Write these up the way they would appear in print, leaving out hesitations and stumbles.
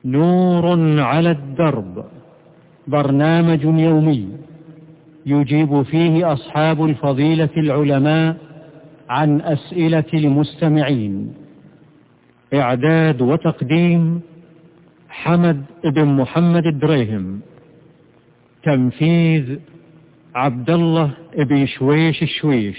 نور على الدرب، برنامج يومي يجيب فيه أصحاب الفضيلة العلماء عن أسئلة المستمعين. إعداد وتقديم حمد بن محمد الدريهم. تنفيذ عبد الله بن شويش الشويش.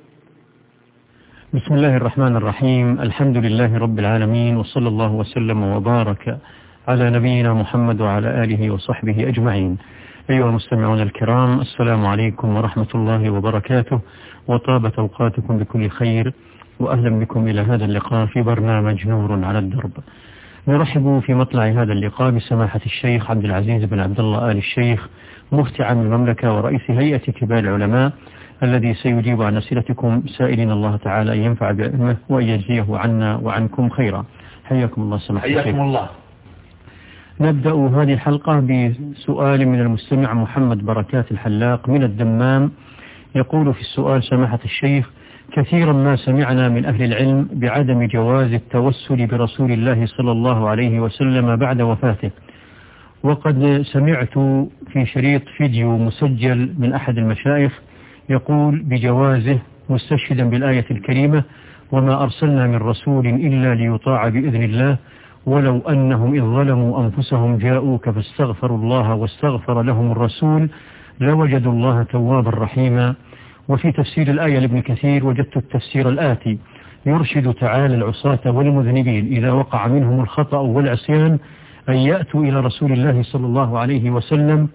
بسم الله الرحمن الرحيم. الحمد لله رب العالمين، وصلى الله وسلم وبارك على نبينا محمد وعلى آله وصحبه أجمعين. أيها المستمعون الكرام، السلام عليكم ورحمة الله وبركاته، وطابت أوقاتكم بكل خير، وأهلا بكم إلى هذا اللقاء في برنامج نور على الدرب. نرحب في مطلع هذا اللقاء بسماحة الشيخ عبد العزيز بن عبد الله آل الشيخ، مفتي عام المملكة ورئيس هيئة كبار العلماء، الذي سيجيب عن أسئلتكم، سائلين الله تعالى أن ينفع بعلمه وأن يجزيه عنا وعنكم خيرا. حياكم الله سماحة الشيخ. حياكم الله. نبدأ هذه الحلقة بسؤال من المستمع محمد بركات الحلاق من الدمام. يقول في السؤال: سماحة الشيخ، كثيرا ما سمعنا من أهل العلم بعدم جواز التوسل برسول الله صلى الله عليه وسلم بعد وفاته، وقد سمعت في شريط فيديو مسجل من أحد المشايخ يقول بجوازه، مستشهدا بالآية الكريمة: وما أرسلنا من رسول إلا ليطاع بإذن الله ولو أنهم إذ ظلموا أنفسهم جاءوك فاستغفروا الله واستغفر لهم الرسول لوجدوا الله توابا رحيما. وفي تفسير الآية لابن كثير وجدت التفسير الآتي: يرشد تعالى العصاة والمذنبين إذا وقع منهم الخطأ والعصيان أن يأتوا إلى رسول الله صلى الله عليه وسلم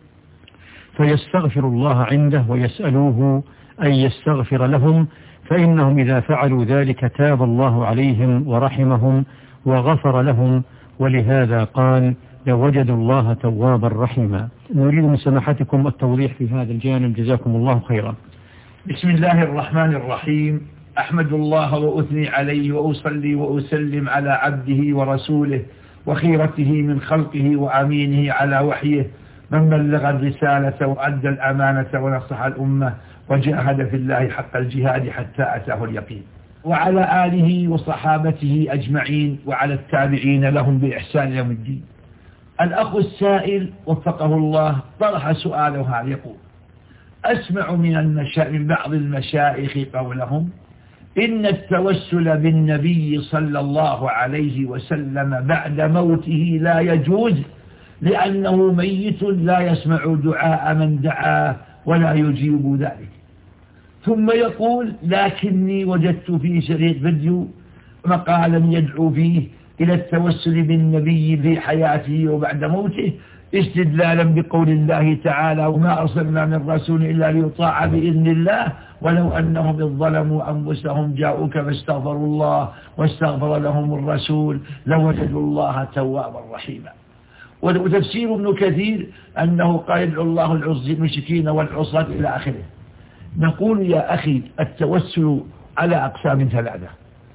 فيستغفر الله عنده ويسألوه أن يستغفر لهم، فإنهم إذا فعلوا ذلك تاب الله عليهم ورحمهم وغفر لهم، ولهذا قال لوجدوا الله توابا رحيما. نريد من سماحتكم التوضيح في هذا الجانب، جزاكم الله خيرا. بسم الله الرحمن الرحيم. أحمد الله وأثني عليه وأصلي وأسلم على عبده ورسوله وخيرته من خلقه وأمينه على وحيه، من بلغ الرسالة وأدى الأمانة ونصح الأمة وجاهد في الله حق الجهاد حتى أتاه اليقين، وعلى آله وصحابته أجمعين، وعلى التابعين لهم بإحسان يوم الدين. الأخ السائل وفقه الله طرح سؤاله هذا، يقول: أسمع من بعض المشايخ قولهم إن التوسل بالنبي صلى الله عليه وسلم بعد موته لا يجوز، لأنه ميت لا يسمع دعاء من دعاه ولا يجيب ذلك. ثم يقول: لكني وجدت في شريط فيديو مقالا يدعو فيه إلى التوسل بالنبي في حياته وبعد موته، استدلالا بقول الله تعالى: وما أرسلنا من رسول إلا ليطاع بإذن الله ولو أنهم إذ ظلموا أنفسهم جاءوك فاستغفروا الله واستغفر لهم الرسول لوجدوا الله توابا رحيما. وتفسير ابن كثير أنه قال: يدعو الله المشركين والعصاة إلى آخره. نقول يا أخي: التوسل على أقسام ثلاثة.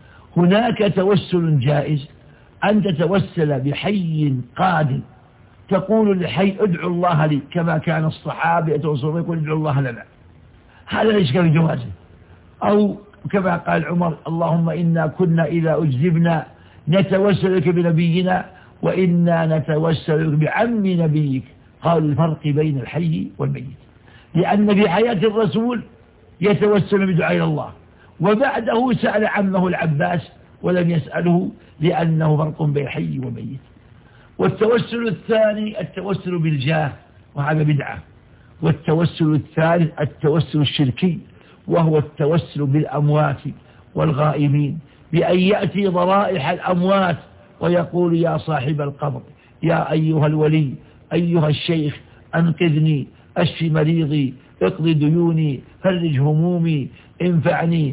هناك توسل جائز، أن تتوسل بحي قادم، تقول لحي ادعو الله لي، كما كان الصحابة يتوسلون يقول ادعو الله لنا، هذا ليس بجوازه. أو كما قال عمر: اللهم إنا كنا إذا أجذبنا نتوسل لك بنبينا وإنا نتوسل بعم نبيك. قال: الفرق بين الحي والميت، لأن في حياة الرسول يتوسل بدعاء الله، وبعده سأل عمه العباس ولم يسأله، لأنه فرق بين الحي والميت. والتوسل الثاني التوسل بالجاه، وهذا بدعة. والتوسل الثالث التوسل الشركي، وهو التوسل بالأموات والغائبين، بأن يأتي ضرائح الأموات ويقول: يا صاحب القبر، يا أيها الولي، أيها الشيخ، أنقذني، أشفي مريضي، اقضي ديوني، فرج همومي، انفعني،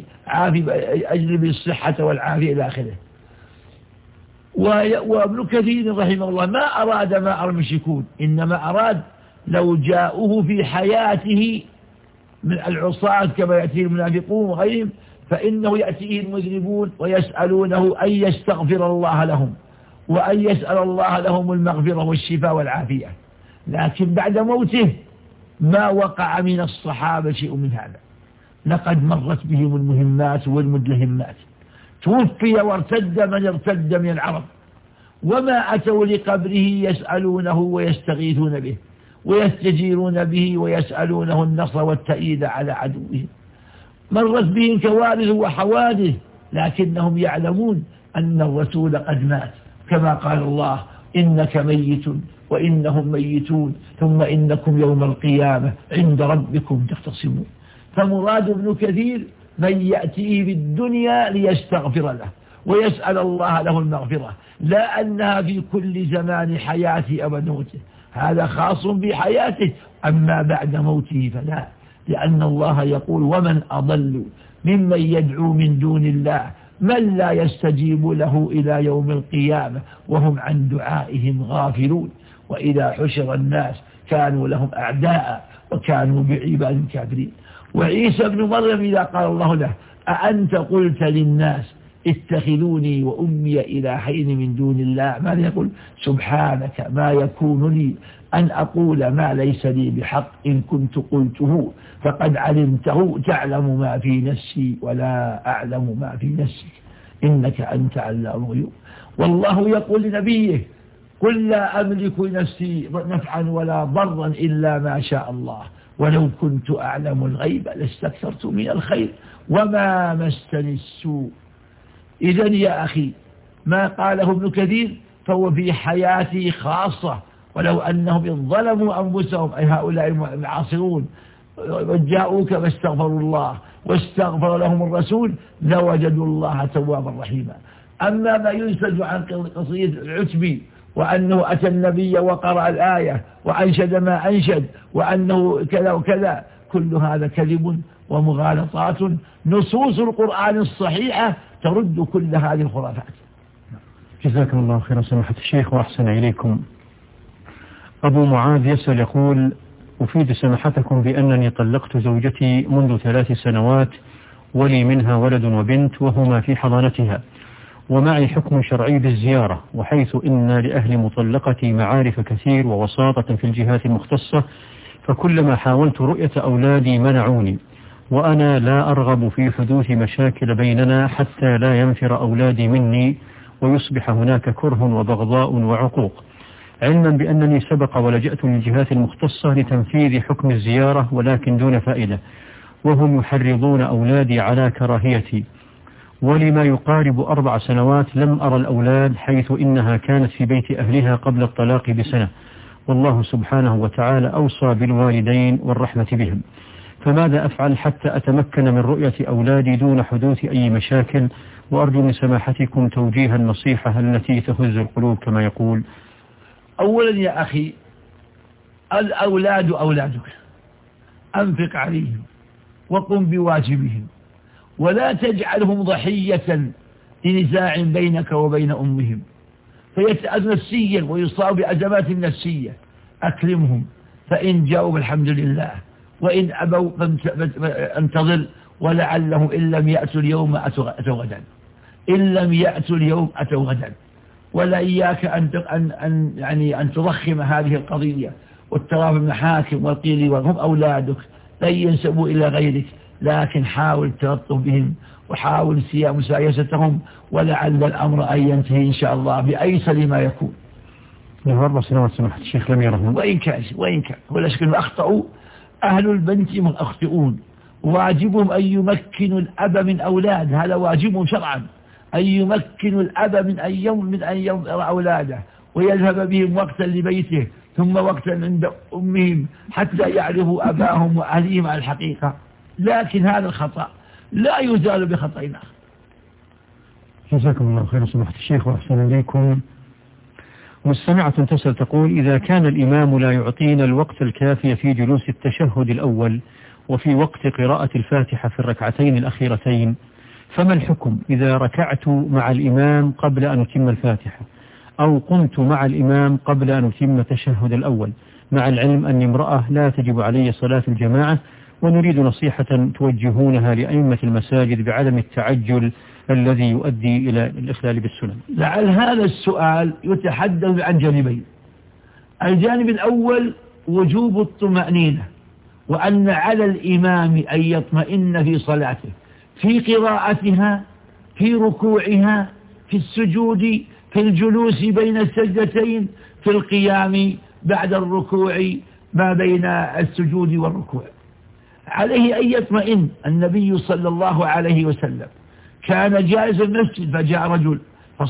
أجلب الصحة والعافية إلى آخره. وابن كثير رحمه الله ما أراد ما أرى المشركون، إنما أراد لو جاءوه في حياته من العصاة كما يأتيه المنافقون وغيرهم، فإنه يأتيه المذنبون ويسألونه أن يستغفر الله لهم وأن يسأل الله لهم المغفرة والشفاء والعافية. لكن بعد موته ما وقع من الصحابة شيء من هذا، لقد مرت بهم المهمات والمدلهمات، توفي وارتد من ارتد من العرب، وما أتوا لقبره يسألونه ويستغيثون به ويستجيرون به ويسألونه النصر والتأييد على عدوهم. مرت بهم كوارث وحوادث، لكنهم يعلمون أن الرسول قد مات، كما قال الله: إنك ميت وإنهم ميتون ثم إنكم يوم القيامة عند ربكم تختصمون. فمراد ابن كثير من يأتيه بالدنيا ليستغفر له ويسأل الله له المغفرة، لا أنها في كل زمان حياته أو موته، هذا خاص بحياته، أما بعد موته فلا، لأن الله يقول: ومن أضل ممن يدعو من دون الله من لا يستجيب له إلى يوم القيامة وهم عن دعائهم غافلون. وإذا حشر الناس كانوا لهم أعداء وكانوا بعباد كافرين. وعيسى بن مريم إذا قال الله له: أأنت قلت للناس اتخذوني وأمي إلهين من دون الله، ماذا يقول؟ سبحانك ما يكون لي أن أقول ما ليس لي بحق، إن كنت قلته فقد علمته، تعلم ما في نفسي ولا أعلم ما في نفسك إنك أنت علام الغيوب. والله يقول لنبيه: قل لا أملك لنفسي نفعا ولا ضرا إلا ما شاء الله، ولو كنت أعلم الغيب لاستكثرت من الخير وما مسني السوء. إذن يا أخي ما قاله ابن كثير فهو في حياتي خاصة، ولو أنهم إذ ظلموا أنفسهم، أي هؤلاء المعاصرون، وجاءوك فاستغفروا الله واستغفر لهم الرسول لوجدوا الله توابا رحيما. أما ما ينسج عن قصية العتبي وأنه أتى النبي وقرأ الآية وأنشد ما أنشد وأنه كذا وكذا، كل هذا كذب ومغالطات، نصوص القرآن الصحيحة ترد كل هذه الخرافات. جزاكم الله خيرا سماحة الشيخ وأحسن إليكم. أبو معاذ يسأل يقول: أفيد سماحتكم بأنني طلقت زوجتي منذ 3 سنوات ولي منها ولد وبنت وهما في حضانتها، ومعي حكم شرعي بالزيارة، وحيث إن لأهل مطلقتي معارف كثير ووساطة في الجهات المختصة، فكلما حاولت رؤية أولادي منعوني، وأنا لا أرغب في حدوث مشاكل بيننا حتى لا ينفر أولادي مني ويصبح هناك كره وبغضاء وعقوق، علما بأنني سبق ولجأت للجهات المختصة لتنفيذ حكم الزيارة ولكن دون فائدة، وهم يحرضون أولادي على كراهيتي. ولما يقارب 4 سنوات لم أرى الأولاد، حيث إنها كانت في بيت أهلها قبل الطلاق ب1 والله سبحانه وتعالى أوصى بالوالدين والرحمة بهم، فماذا أفعل حتى أتمكن من رؤية أولادي دون حدوث أي مشاكل؟ وأرجو من سماحتكم توجيه النصيحة التي تهز القلوب كما يقول. أولا يا أخي، الأولاد أولادك، أنفق عليهم وقم بواجبهم، ولا تجعلهم ضحية لنزاع بينك وبين أمهم فيتأذى نفسيا ويصاب بأزمات نفسية. أكرمهم، فإن جاءوا بالحمد لله، وإن أبوا فانتظر، ولعلهم إن لم يأتوا اليوم أتوا غدا، إن لم يأتوا اليوم أتوا غدا. ولا إياك أن تضخم هذه القضية والتراب المحاكم والقيل وهم أولادك لن ينسبوا إلى غيرك، لكن حاول تلطف بهم وحاول مسايستهم، ولعل الأمر أن ينتهي إن شاء الله بأيسر ما يكون. 4 سنوات سمحت الشيخ لم يرهم. وإن كان ولا شك أخطأوا أهل البنت من أخطئون، واجبهم أن يمكنوا الأب من أولاد، هذا واجبهم شرعا، أن يمكنوا الأب من أن ينظر أولاده ويذهب بهم وقتا لبيته ثم وقتا عند أمهم حتى يعرفوا أباهم وأهلهم على الحقيقة. لكن هذا الخطأ لا يزال بخطأ آخر. جزاكم الله خيرا سماحة الشيخ وأحسن إليكم. مستمعة تسأل تقول: إذا كان الإمام لا يعطينا الوقت الكافي في جلوس التشهد الأول وفي وقت قراءة الفاتحة في الركعتين الأخيرتين، فما الحكم إذا ركعت مع الإمام قبل أن أتم الفاتحة، أو قمت مع الإمام قبل أن أتم التشهد الأول، مع العلم أني امرأة لا تجب علي صلاة الجماعة، ونريد نصيحة توجهونها لأئمة المساجد بعدم التعجل الذي يؤدي إلى الإخلال بالسنن؟ لعل هذا السؤال يتحدث عن جانبين. الجانب الأول وجوب الطمأنينة، وأن على الإمام أن يطمئن في صلاته، في قراءتها، في ركوعها، في السجود، في الجلوس بين السجدتين، في القيام بعد الركوع ما بين السجود والركوع. عليه أن يطمئن. النبي صلى الله عليه وسلم كان جالس المسجد فجاء رجل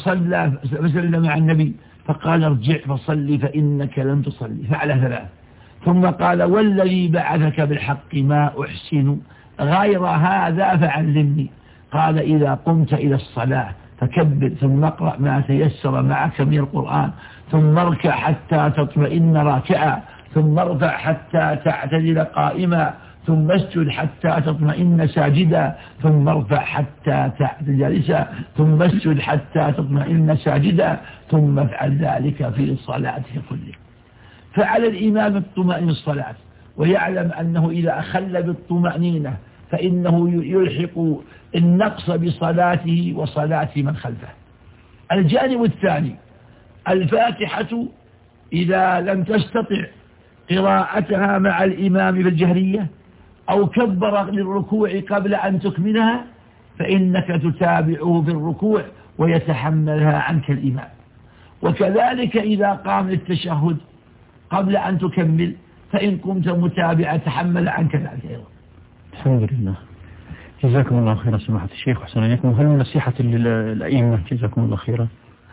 فسلم مع النبي فقال ارجع فصلي فإنك لم تصلي، فعل 3. ثم قال والذي بعثك بالحق ما أحسن غير هذا فعلمني. قال إذا قمت إلى الصلاة فكبر ثم اقرأ ما تيسر معك من القرآن، ثم اركع حتى تطمئن راكعا، ثم ارفع حتى تعتدل قائما، ثم اسجد حتى تطمئن ساجدا، ثم ارفع حتى تعتدل جالسا، ثم اسجد حتى تطمئن ساجدا، ثم افعل ذلك في صلاتك كلها. فعلى الإمام الطمأنينة الصلاة، ويعلم أنه إذا أخل بالطمأنينة فإنه يلحق النقص بصلاته وصلاة من خلفه. الجانب الثاني الفاتحة إذا لم تستطع قراءتها مع الإمام في الجهرية أو كبر للركوع قبل أن تكملها فإنك تتابعه في الركوع ويتحملها عنك الإمام. وكذلك إذا قام للتشهد قبل أن تكمل فإن قمت متابعة تحمل عنك ذلك أيضا. الحمد لله. جزاكم الله خيرا سماحة الشيخ وحسن إليكم. هل من نصيحة للأئمة جزاكم الله خيرا؟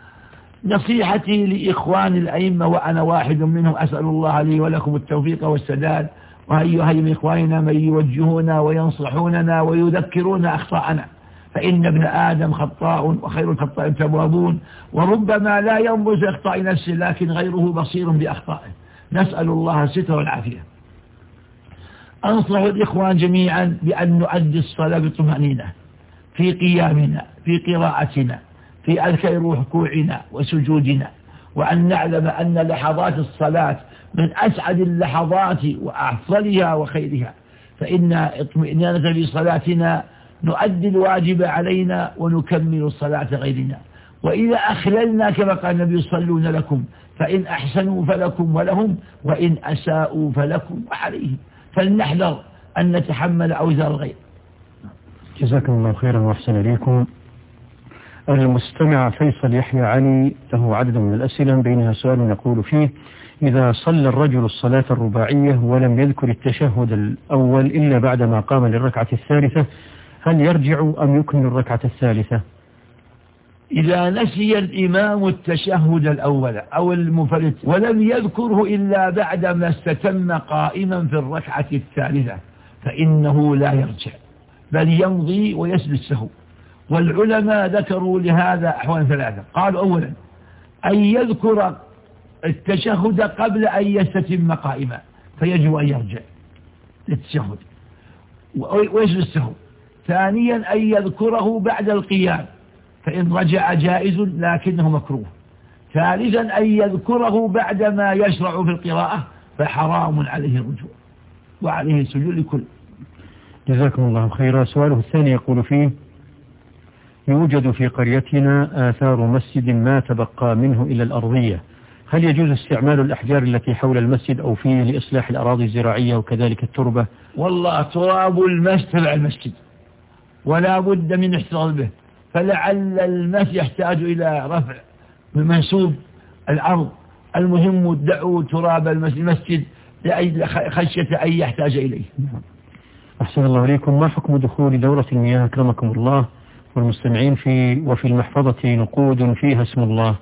نصيحتي لإخوان الأئمة وأنا واحد منهم، أسأل الله لي ولكم التوفيق والسداد، وهي من إخواننا من يوجهونا وينصحوننا ويذكرون أخطاءنا، فإن ابن آدم خطاء وخير الخطاء التوابون، وربما لا ينبذ أخطاء نفسه لكن غيره بصير بأخطائه. نسأل الله الستر والعافية. أنصح الإخوان جميعا بأن نؤدي الصلاة بطمأنينة في قيامنا، في قراءتنا، في أذكار ركوعنا وسجودنا، وأن نعلم أن لحظات الصلاة من أسعد اللحظات وأفضلها وخيرها، فإن اطمئنانا في صلاتنا نؤدي الواجب علينا ونكمل صلاة غيرنا. وإذا أخللنا كما قال النبي يصلون لكم فإن أحسنوا فلكم ولهم وإن أساءوا فلكم وعليهم، فلنحذر أن نتحمل أوزار الغير. جزاكم الله خيرا وأحسن إليكم. المستمع فيصل يحيى علي له عدد من الأسئلة، بينها سؤال يقول فيه: إذا صلى الرجل الصلاة الرباعية ولم يذكر التشهد الأول إلا بعدما قام للركعة الثالثة، هل يرجع أم يكمل الركعة الثالثة؟ إذا نسي الإمام التشهد الأول أو المنفرد ولم يذكره إلا بعدما استتم قائما في الركعة الثالثة فإنه لا يرجع بل يمضي ويسجد السهو. والعلماء ذكروا لهذا أحوال 3. قالوا أولا أن يذكر التشهد قبل أن يستتم قائما فيجب أن يرجع للتشهد ويسجد السهو. ثانيا أن يذكره بعد القيام فإن رجع جائز لكنه مكروه. ثالثا أن يذكره بعدما يشرع في القراءة فحرام عليه الرجوع وعليه السجود لكل. جزاكم الله خيرا. سؤاله الثاني يقول فيه: يوجد في قريتنا آثار مسجد ما تبقى منه إلى الأرضية، هل يجوز استعمال الأحجار التي حول المسجد أو فيه لإصلاح الأراضي الزراعية وكذلك التربة؟ والله تراب المسجد تبع المسجد ولا بد من احتفاظ به، فلعل المسجد يحتاج إلى رفع منسوب الأرض. المهم دعوا تراب المسجد خشية أن يحتاج إليه. أحسن الله إليكم. ما حكم دخول دورة المياه أكرمكم الله والمستمعين وفي المحفظة نقود فيها اسم الله؟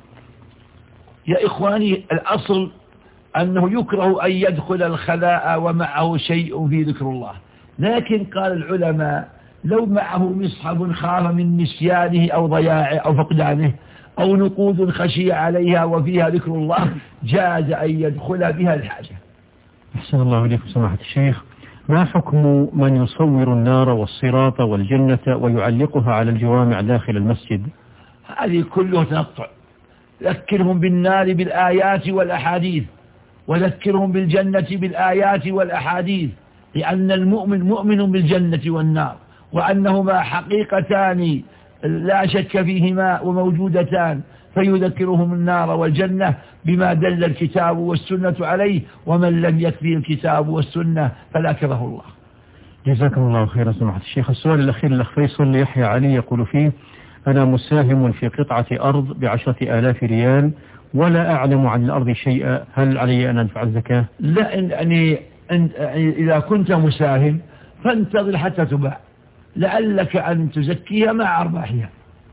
يا إخواني الأصل أنه يكره أن يدخل الخلاء ومعه شيء في ذكر الله، لكن قال العلماء لو معه مصحف خاف من نسيانه أو ضياعه أو فقدانه أو نقود خشي عليها وفيها ذكر الله جاز أن يدخل بها الحاجة. أحسن الله إليكم سماحة الشيخ. ما حكم من يصور النار والصراط والجنة ويعلقها على الجوامع داخل المسجد؟ هذه كله تنطع. ذكرهم بالنار بالآيات والأحاديث وذكرهم بالجنة بالآيات والأحاديث، لأن المؤمن مؤمن بالجنة والنار وأنهما حقيقتان لا شك فيهما وموجودتان، فيذكرهم النار والجنة بما دل الكتاب والسنة عليه، ومن لم يكفي الكتاب والسنة فلا كره الله. جزاكم الله خيرا سماحة الشيخ. السؤال الأخير الأخ فيصل يحيى علي يقول فيه: أنا مساهم في قطعة أرض ب10,000 ريال ولا أعلم عن الأرض شيئا، هل علي أن أدفع الزكاة؟ لا، يعني إذا كنت مساهم فانتظر حتى تباع، لعلك أن تزكيها مع أرباحها.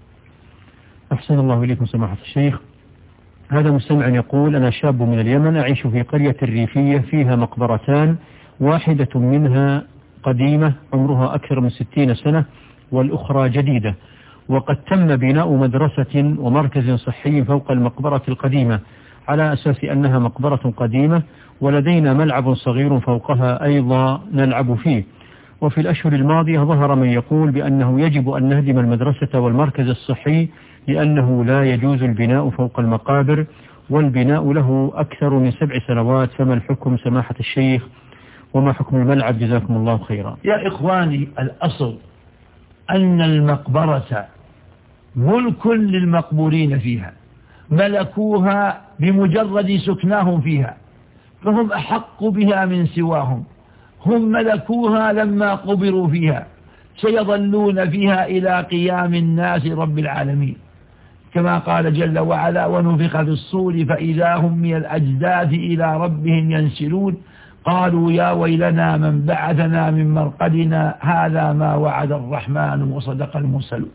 أحسن الله إليكم سماحة الشيخ. هذا مستمع يقول: أنا شاب من اليمن أعيش في قرية ريفية فيها مقبرتان، واحدة منها قديمة عمرها أكثر من 60 سنة والأخرى جديدة، وقد تم بناء مدرسة ومركز صحي فوق المقبرة القديمة على أساس أنها مقبرة قديمة، ولدينا ملعب صغير فوقها أيضا نلعب فيه. وفي الأشهر الماضية ظهر من يقول بأنه يجب أن نهدم المدرسة والمركز الصحي لأنه لا يجوز البناء فوق المقابر، والبناء له أكثر من 7 سنوات، فما الحكم سماحة الشيخ وما حكم الملعب؟ جزاكم الله خيرا. يا إخواني، الأصل أن المقبرة ملك للمقبورين فيها، ملكوها بمجرد سكناهم فيها، فهم أحق بها من سواهم، هم ملكوها لما قبروا فيها، سيظلون فيها إلى قيام الناس رب العالمين، كما قال جل وعلا: ونفخ في الصور فإذا هم من الأجداث إلى ربهم ينسلون قالوا يا ويلنا من بعثنا من مرقدنا هذا ما وعد الرحمن وصدق المرسلون.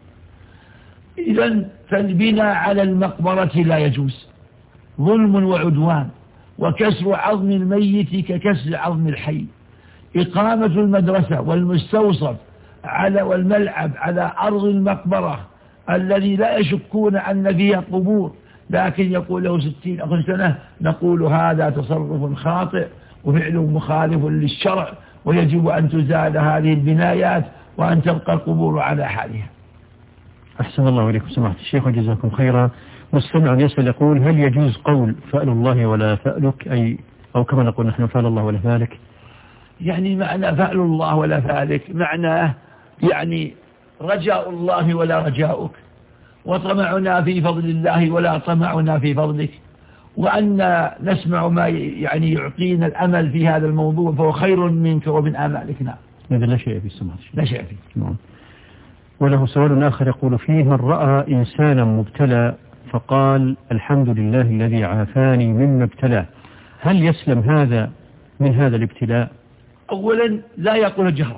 إذن فالبناء على المقبرة لا يجوز، ظلم وعدوان، وكسر عظم الميت ككسر عظم الحي. إقامة المدرسة والمستوصف والملعب على أرض المقبرة الذي لا يشكون أن فيها قبور، لكن يقول له 60 سنة، نقول هذا تصرف خاطئ وفعل مخالف للشرع، ويجب أن تزال هذه البنايات وأن تبقى القبور على حالها. أحسن الله إليكم سماحة الشيخ وجزاكم خيرا. مستمع يسأل يقول: هل يجوز قول فأل الله ولا فألك، أو كما نقول نحن فأل الله ولا فألك؟ يعني معنى فأل الله ولا فألك معناه يعني رجاء الله ولا رجاؤك، وطمعنا في فضل الله ولا طمعنا في فضلك، وأن نسمع ما يعني يعطينا الأمل في هذا الموضوع فهو خير منك ومن آمالك. نعم، هذا لا شيء في السماء، لا شيء فيه. نعم. وله سؤال آخر يقول فيه: من رأى إنسانا مبتلى فقال الحمد لله الذي عافاني مما ابتلاه، هل يسلم هذا من هذا الابتلاء؟ أولا لا يقول جهرا،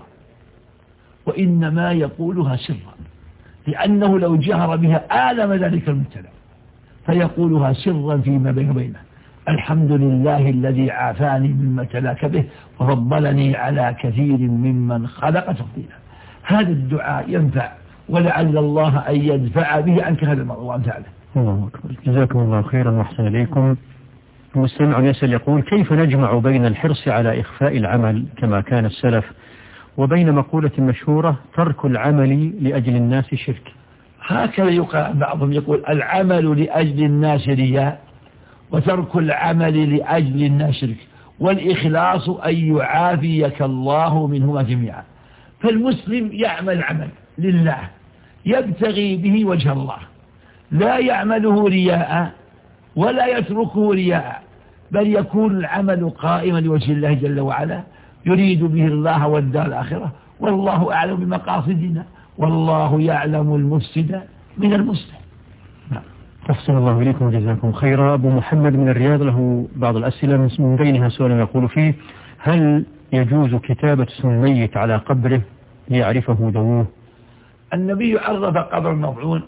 وإنما يقولها سرا، لأنه لو جهر بها آلم ذلك المبتلى، فيقولها سرا فيما بينه: الحمد لله الذي عافاني مما ابتلاك به وفضلني على كثير ممن خلق تفضيلا. هذا الدعاء ينفع، ولعل الله أن يدفع به عنك هذا المرض وأمثاله. الله أكبر. جزاكم الله خيرا وأحسن إليكم. مستمع يسأل يقول: كيف نجمع بين الحرص على إخفاء العمل كما كان السلف وبين مقولة مشهورة ترك العمل لأجل الناس شرك؟ هكذا يقال، بعضهم يقول العمل لأجل الناس رياء، وترك العمل لأجل الناس شرك، والإخلاص أن يعافيك الله منهما جميعا. فالمسلم يعمل عمل لله يبتغي به وجه الله، لا يعمله رياء ولا يتركه رياء، بل يكون العمل قائما لوجه الله جل وعلا يريد به الله والدار الآخرة، والله أعلم بمقاصدنا، والله يعلم المفسد من المصلح. أحسن الله إليكم وجزاكم خيرا. أبو محمد من الرياض له بعض الأسئلة، من بينها سؤال يقول فيه: هل يجوز كتابة اسم الميت على قبره ليعرفه ذووه؟ النبي عرف قبر المضعون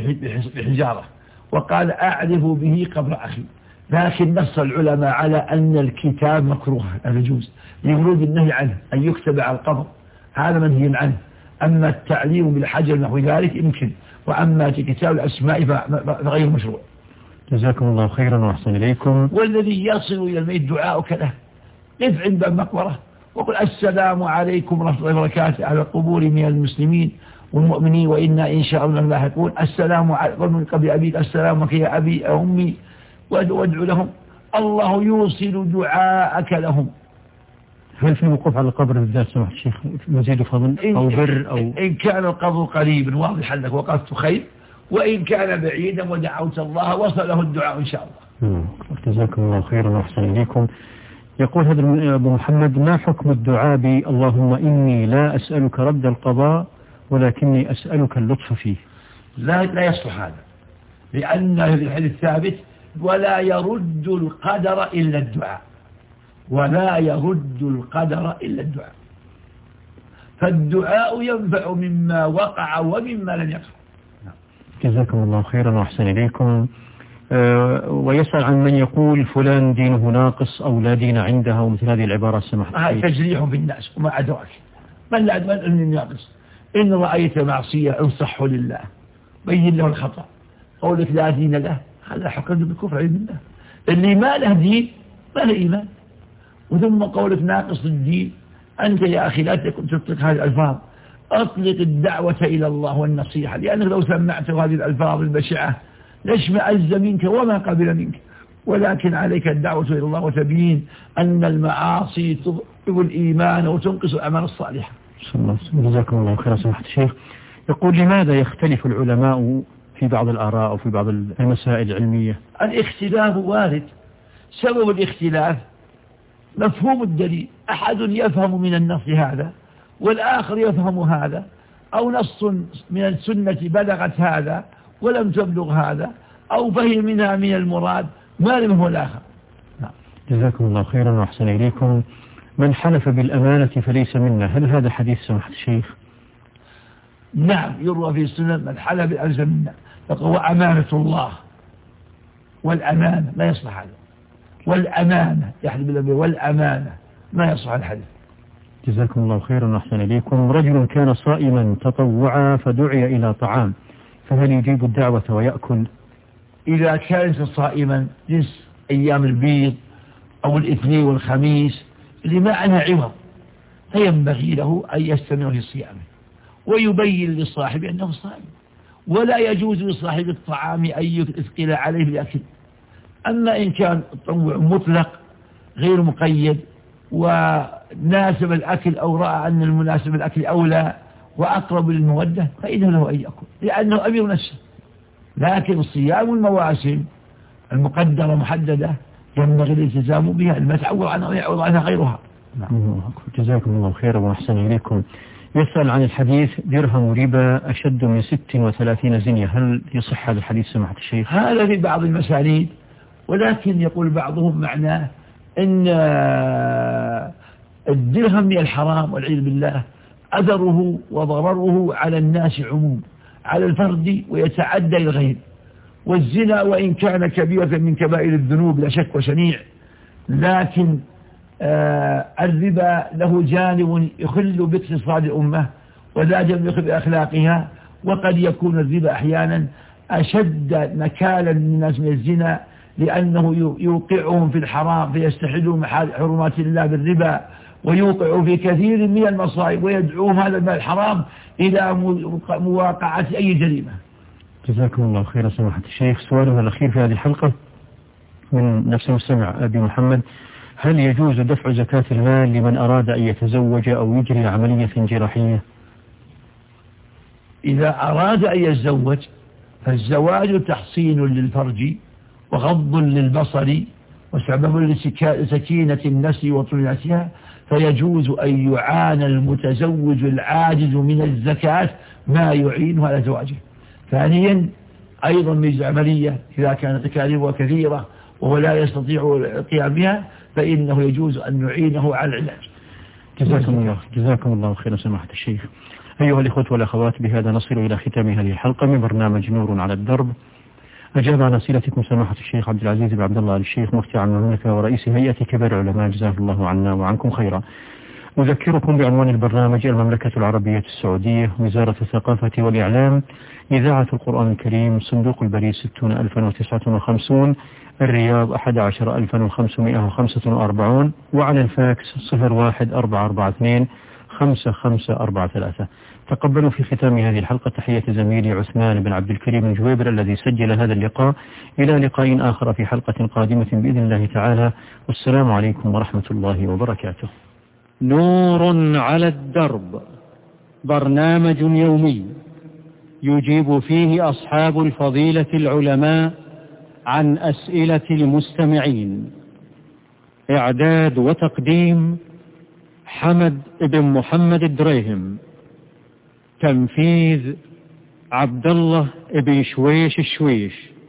بحجارة وقال أعرف به قبر أخي، لكن نص العلماء على أن الكتاب مكروه لا يجوز لورود النهي عنه أن يكتب على القبر، هذا منهي عنه. أما التعليم بالحجر نحو ذلك يمكن، وأما كتاب الأسماء فغير مشروع. جزاكم الله خيرا وأحسن إليكم. والذي يصل إلى الميت دعاؤك له، قف عند المقبرة وقل السلام عليكم ورحمة الله وبركاته على القبور من المسلمين والمؤمنين وإنا إن شاء الله لاحقون، السلام عليكم من قبل أبيك، السلام عليك يا أبي أمي، وادعو لهم، الله يوصل دعاءك لهم. هل في الوقوف على القبر بالذات سمحت الشيخ مزيد فضل أو بر أو إن كان القبر قريبا واضحا لك وقفت خير، وإن كان بعيدا ودعوت الله وصله الدعاء إن شاء الله. جزاكم الله خيرا وأحسن إليكم. يقول هذا أبو محمد: ما حكم الدعاء اللهم إني لا أسألك رد القضاء ولكني أسألك اللطف فيه؟ لا يصلح هذا، لأن الحديث الثابت ولا يرد القدر إلا الدعاء، ولا يرد القدر إلا الدعاء، فالدعاء ينفع مما وقع ومما لم يقع. جزاكم الله خيرا وأحسن إليكم. ويسأل عن من يقول فلان دينه ناقص أو لا دين عندها ومثل هذه العبارات سمحت. هذا تجريح في الناس وما أدراك من ناقص. إن رأيت معصية انصحه لله، بين له الخطأ. قولك لا دين له هذا حكم بالكفر عند الله. اللي ما له دين ما له إيمان. وثم قولك ناقص الدين، أنت يا أخي لا تطلق هذه الألفاظ، أطلق الدعوة إلى الله والنصيحة، لأنك لو سمعت هذه الألفاظ البشعة لاشمئز منك وما قبل منك. ولكن عليك الدعوة إلى الله وتبيين أن المعاصي تضعف الإيمان وتنقص الأعمال الصالحة. جزاكم الله خيرا سماحة الشيخ. يقول لماذا يختلف العلماء في بعض الآراء أو في بعض المسائل العلمية؟ الاختلاف وارد. سبب الاختلاف مفهوم الدليل، أحد يفهم من النص هذا والآخر يفهم هذا، أو نص من السنة بلغت هذا ولم تبلغ هذا، أو فهم منها من المراد ما لم هو الآخر. جزاكم الله خيرا وأحسن إليكم. من حلف بالأمانة فليس منا، هل هذا حديث سماحة الشيخ؟ نعم، يروى في السنة من حلف بالأمانة منا، فهو أمانة الله، والأمانة ما يصلح هذا، والأمانة يحلف بالأمانة والأمانة ما يصلح الحديث. جزاكم الله خيرا وأحسن إليكم. رجل كان صائما تطوعا فدعي إلى طعام، فهل يجيب الدعوة ويأكل؟ إذا كان صائما جنس أيام البيض أو الاثنين والخميس اللي ما عنها عوض، فينبغي له أن يستمر في صيامه ويبين لصاحبه أنه صائم، ولا يجوز لصاحب الطعام أن يثقل عليه بالأكل. أما إن كان التطوع مطلق غير مقيد وناسب الأكل أو رأى أن المناسب الأكل أولى وأقرب للمودة فإنه له أن يأكل، لأنه أمير نفسه. لكن صيام المواسم المقدرة محددة ينبغي الالتزام بها، ما تعوض عنها ويعوض عنها غيرها. جزاكم الله خيرا وأحسن إليكم. يسأل عن الحديث درهم ربا أشد من 36 زنية، هل يصح هذا الحديث سماحة الشيخ؟ هذا في بعض المسانيد، ولكن يقول بعضهم معناه إن الدرهم من الحرام والعياذ بالله أثره وضرره على الناس عموم، على الفرد ويتعدى الغير. والزنا وإن كان كبيرة من كبائر الذنوب لا شك وشنيع، لكن الربا له جانب يخل باقتصاد الأمة ولا جانب يخل بأخلاقها، وقد يكون الربا أحيانا أشد نكالا للناس من الزنا، لأنه يوقعهم في الحرام فيستحلون حرمات الله بالربا، ويوقع في كثير من المصائب ويدعوهم هذا المال الحرام إلى مواقعة أي جريمة. جزاكم الله خيرا سماحة الشيخ. سؤاله الأخير في هذه الحلقة من نفس المستمع أبي محمد: هل يجوز دفع زكاة المال لمن أراد أن يتزوج أو يجري عملية جراحية؟ إذا أراد أن يتزوج فالزواج تحصين للفرج وغض للبصر وسبب لسكينة النفس وطمأنينتها، فيجوز أن يعان المتزوج العاجز من الزكاة ما يعينه على زواجه. ثانيا أيضا من العملية إذا كانت تكاليفها كثيرة وهو لا يستطيع القيام بها فإنه يجوز أن نعينه على العلاج. جزاكم الله خيرا سماحة الشيخ. أيها الإخوة والأخوات، بهذا نصل إلى ختام هذه الحلقة من برنامج نور على الدرب. أجاب عن أسئلتكم سماحة الشيخ عبد العزيز بن عبد الله الشيخ مفتي عن المملكة ورئيس هيئة كبار العلماء، جزاه الله عنا وعنكم خيرا. أذكركم بعنوان البرنامج: المملكة العربية السعودية، وزارة الثقافة والإعلام، إذاعة القرآن الكريم، صندوق البريد 60059، الرياض 11545، وعلى الفاكس 01442 5543. تقبلوا في ختام هذه الحلقة تحية زميلي عثمان بن عبد الكريم الجويبر الذي سجل هذا اللقاء. إلى لقاء آخر في حلقة قادمة بإذن الله تعالى، والسلام عليكم ورحمة الله وبركاته. نور على الدرب، برنامج يومي يجيب فيه أصحاب الفضيلة العلماء عن أسئلة المستمعين. إعداد وتقديم حمد بن محمد الدريهم. تنفيذ عبد الله ابن شويش الشويش.